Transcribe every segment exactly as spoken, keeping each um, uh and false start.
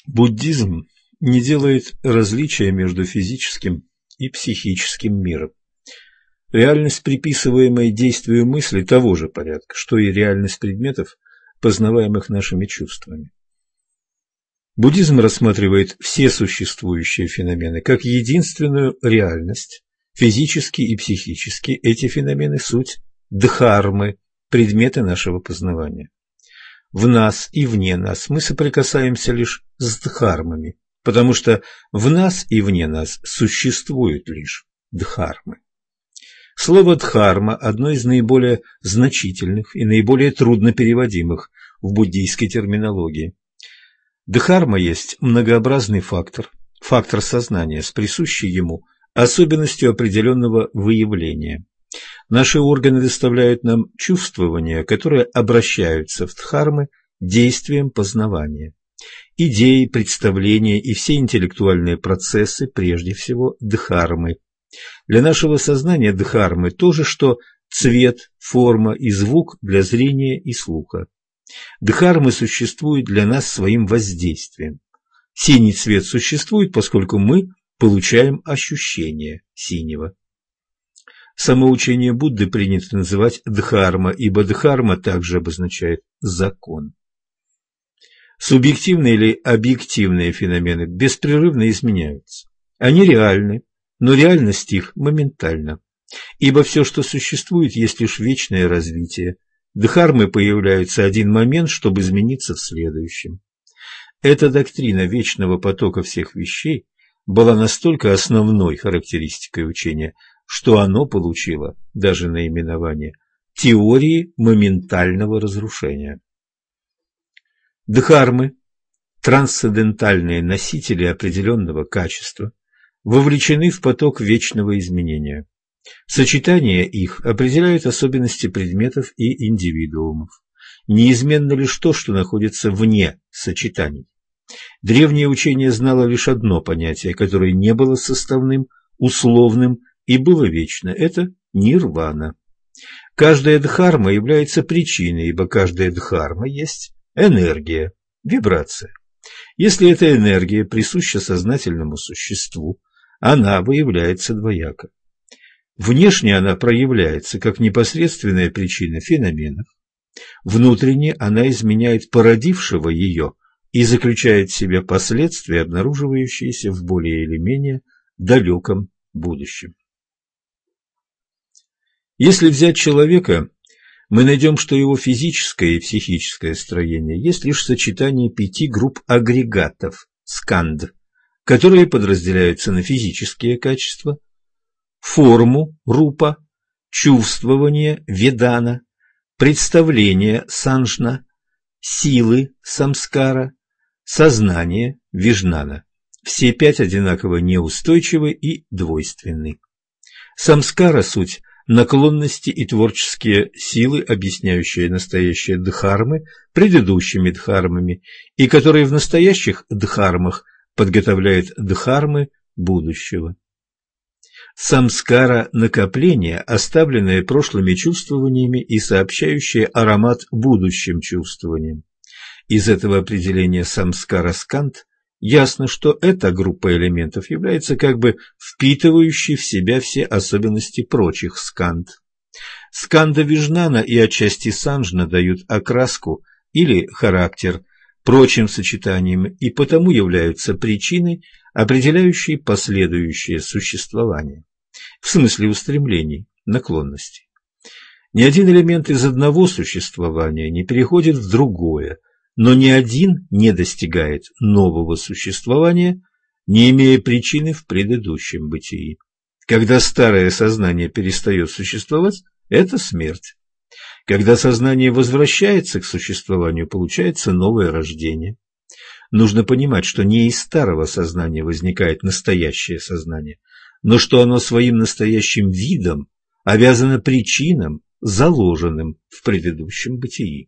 Буддизм не делает различия между физическим и психическим миром. Реальность, приписываемая действию мысли, того же порядка, что и реальность предметов, познаваемых нашими чувствами. Буддизм рассматривает все существующие феномены как единственную реальность. Физически и психически эти феномены – суть дхармы, предметы нашего познавания. В нас и вне нас мы соприкасаемся лишь с дхармами, потому что в нас и вне нас существуют лишь дхармы. Слово «дхарма» – одно из наиболее значительных и наиболее трудно переводимых в буддийской терминологии. Дхарма есть многообразный фактор, фактор сознания с присущей ему особенностью определенного выявления. Наши органы доставляют нам чувствования, которые обращаются в дхармы действием познавания. Идеи, представления и все интеллектуальные процессы, прежде всего, дхармы. Для нашего сознания дхармы то же, что цвет, форма и звук для зрения и слуха. Дхармы существуют для нас своим воздействием. Синий цвет существует, поскольку мы получаем ощущение синего. Самоучение Будды принято называть дхарма, ибо дхарма также обозначает закон. Субъективные или объективные феномены беспрерывно изменяются. Они реальны, но реальность их моментальна, ибо все, что существует, есть лишь вечное развитие. Дхармы появляются один момент, чтобы измениться в следующем. Эта доктрина вечного потока всех вещей была настолько основной характеристикой учения, что оно получило даже наименование теории моментального разрушения. Дхармы, трансцендентальные носители определенного качества, вовлечены в поток вечного изменения. Сочетание их определяет особенности предметов и индивидуумов. Неизменно лишь то, что находится вне сочетаний. Древнее учение знало лишь одно понятие, которое не было составным, условным и было вечно – это нирвана. Каждая дхарма является причиной, ибо каждая дхарма есть энергия, вибрация. Если эта энергия присуща сознательному существу, она выявляется двояко. Внешне она проявляется как непосредственная причина феноменов, внутренне она изменяет породившего ее и заключает в себе последствия, обнаруживающиеся в более или менее далеком будущем. Если взять человека, мы найдем, что его физическое и психическое строение есть лишь сочетание пяти групп агрегатов, сканд, которые подразделяются на физические качества, форму, рупа, чувствование, ведана, представление, санжна, силы, самскара, сознание, вижнана. Все пять одинаково неустойчивы и двойственны. Самскара – суть наклонности и творческие силы, объясняющие настоящие дхармы предыдущими дхармами и которые в настоящих дхармах подготовляют дхармы будущего. Самскара – накопление, оставленное прошлыми чувствованиями и сообщающее аромат будущим чувствованиям. Из этого определения самскара-сканд ясно, что эта группа элементов является как бы впитывающей в себя все особенности прочих сканд. Сканда вижнана и отчасти санжна дают окраску или характер прочим сочетаниям и потому являются причиной, определяющей последующее существование, в смысле устремлений, наклонностей. Ни один элемент из одного существования не переходит в другое, но ни один не достигает нового существования, не имея причины в предыдущем бытии. Когда старое сознание перестает существовать, это смерть. Когда сознание возвращается к существованию, получается новое рождение. Нужно понимать, что не из старого сознания возникает настоящее сознание, но что оно своим настоящим видом обязано причинам, заложенным в предыдущем бытии.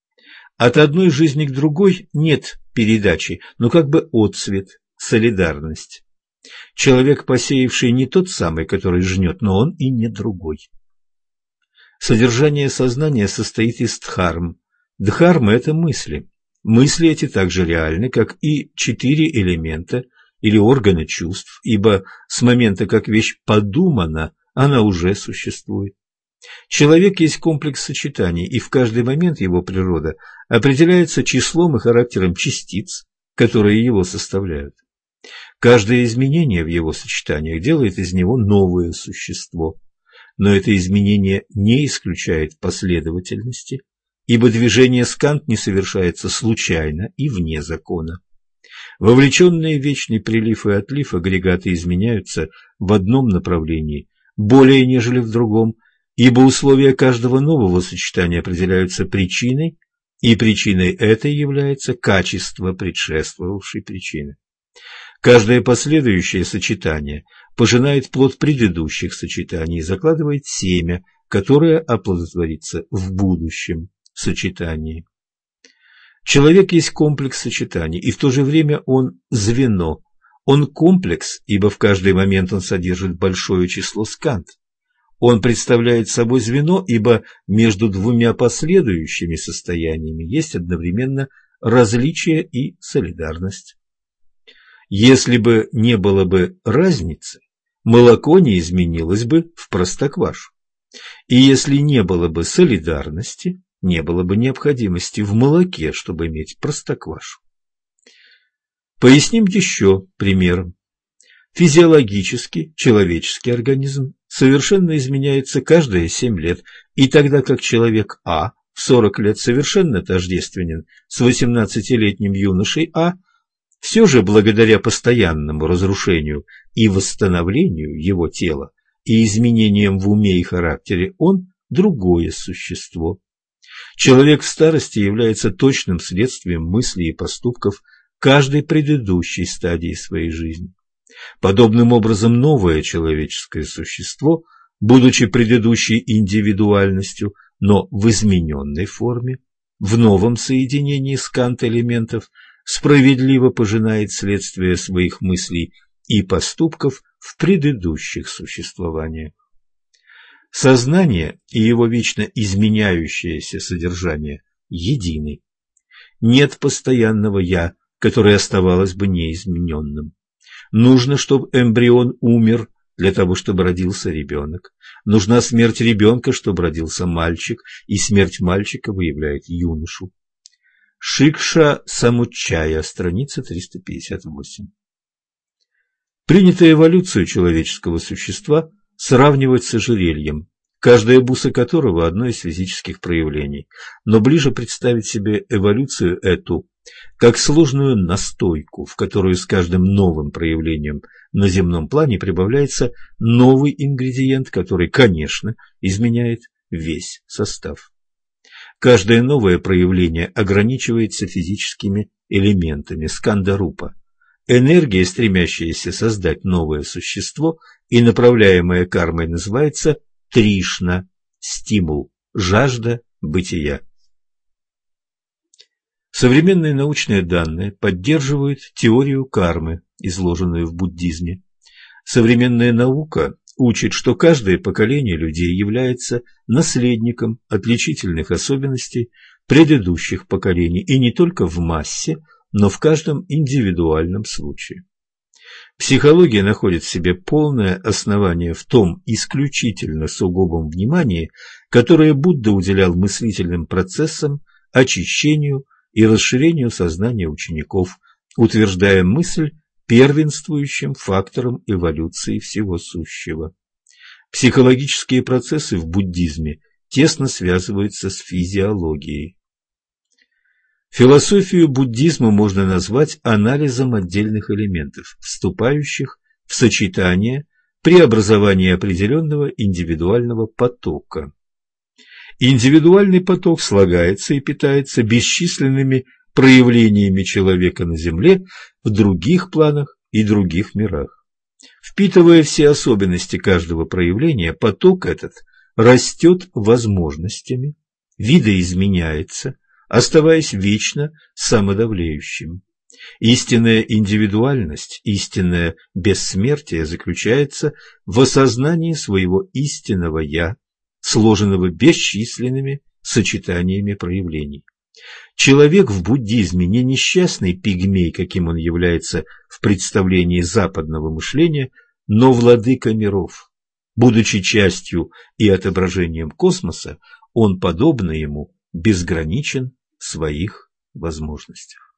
От одной жизни к другой нет передачи, но как бы отцвет, солидарность. Человек, посеявший, не тот самый, который жнет, но он и не другой. Содержание сознания состоит из дхарм. Дхармы – это мысли. Мысли эти так же реальны, как и четыре элемента или органы чувств, ибо с момента, как вещь подумана, она уже существует. Человек есть комплекс сочетаний, и в каждый момент его природа определяется числом и характером частиц, которые его составляют. Каждое изменение в его сочетаниях делает из него новое существо, но это изменение не исключает последовательности, ибо движение скант не совершается случайно и вне закона. Вовлеченные в вечный прилив и отлив агрегаты изменяются в одном направлении более нежели в другом, ибо условия каждого нового сочетания определяются причиной, и причиной этой является качество предшествовавшей причины. Каждое последующее сочетание пожинает плод предыдущих сочетаний и закладывает семя, которое оплодотворится в будущем сочетании. Человек есть комплекс сочетаний, и в то же время он звено. Он комплекс, ибо в каждый момент он содержит большое число скант. Он представляет собой звено, ибо между двумя последующими состояниями есть одновременно различие и солидарность. Если бы не было бы разницы, молоко не изменилось бы в простоквашу. И если не было бы солидарности, не было бы необходимости в молоке, чтобы иметь простоквашу. Поясним еще примером. Физиологически человеческий организм совершенно изменяется каждые семь лет, и тогда как человек А в сорок лет совершенно тождественен с восемнадцатилетним юношей А, все же благодаря постоянному разрушению и восстановлению его тела и изменениям в уме и характере он другое существо. Человек в старости является точным следствием мыслей и поступков каждой предыдущей стадии своей жизни. Подобным образом новое человеческое существо, будучи предыдущей индивидуальностью, но в измененной форме, в новом соединении скант-элементов, справедливо пожинает следствие своих мыслей и поступков в предыдущих существованиях. Сознание и его вечно изменяющееся содержание едины. Нет постоянного «я», которое оставалось бы неизмененным. Нужно, чтобы эмбрион умер для того, чтобы родился ребенок. Нужна смерть ребенка, чтобы родился мальчик, и смерть мальчика выявляет юношу. Шикша Самуччая, страница триста пятьдесят восемь. Принято эволюцию человеческого существа сравнивать с ожерельем, каждая буса которого – одно из физических проявлений, но ближе представить себе эволюцию эту как сложную настойку, в которую с каждым новым проявлением на земном плане прибавляется новый ингредиент, который, конечно, изменяет весь состав. Каждое новое проявление ограничивается физическими элементами сканда-рупа. Энергия, стремящаяся создать новое существо и направляемая кармой, называется тришна – стимул, жажда бытия. Современные научные данные поддерживают теорию кармы, изложенную в буддизме. Современная наука учит, что каждое поколение людей является наследником отличительных особенностей предыдущих поколений, и не только в массе, но в каждом индивидуальном случае. Психология находит в себе полное основание в том исключительно сугубом внимании, которое Будда уделял мыслительным процессам, очищению и расширению сознания учеников, утверждая мысль первенствующим фактором эволюции всего сущего. Психологические процессы в буддизме тесно связываются с физиологией. Философию буддизма можно назвать анализом отдельных элементов, вступающих в сочетание при образовании определенного индивидуального потока. Индивидуальный поток слагается и питается бесчисленными проявлениями человека на Земле в других планах и других мирах. Впитывая все особенности каждого проявления, поток этот растет возможностями, видоизменяется, оставаясь вечно самодовлеющим. Истинная индивидуальность, истинное бессмертие заключается в осознании своего истинного «я», сложенного бесчисленными сочетаниями проявлений. Человек в буддизме не несчастный пигмей, каким он является в представлении западного мышления, но владыка миров. Будучи частью и отображением космоса, он, подобно ему, безграничен в своих возможностях.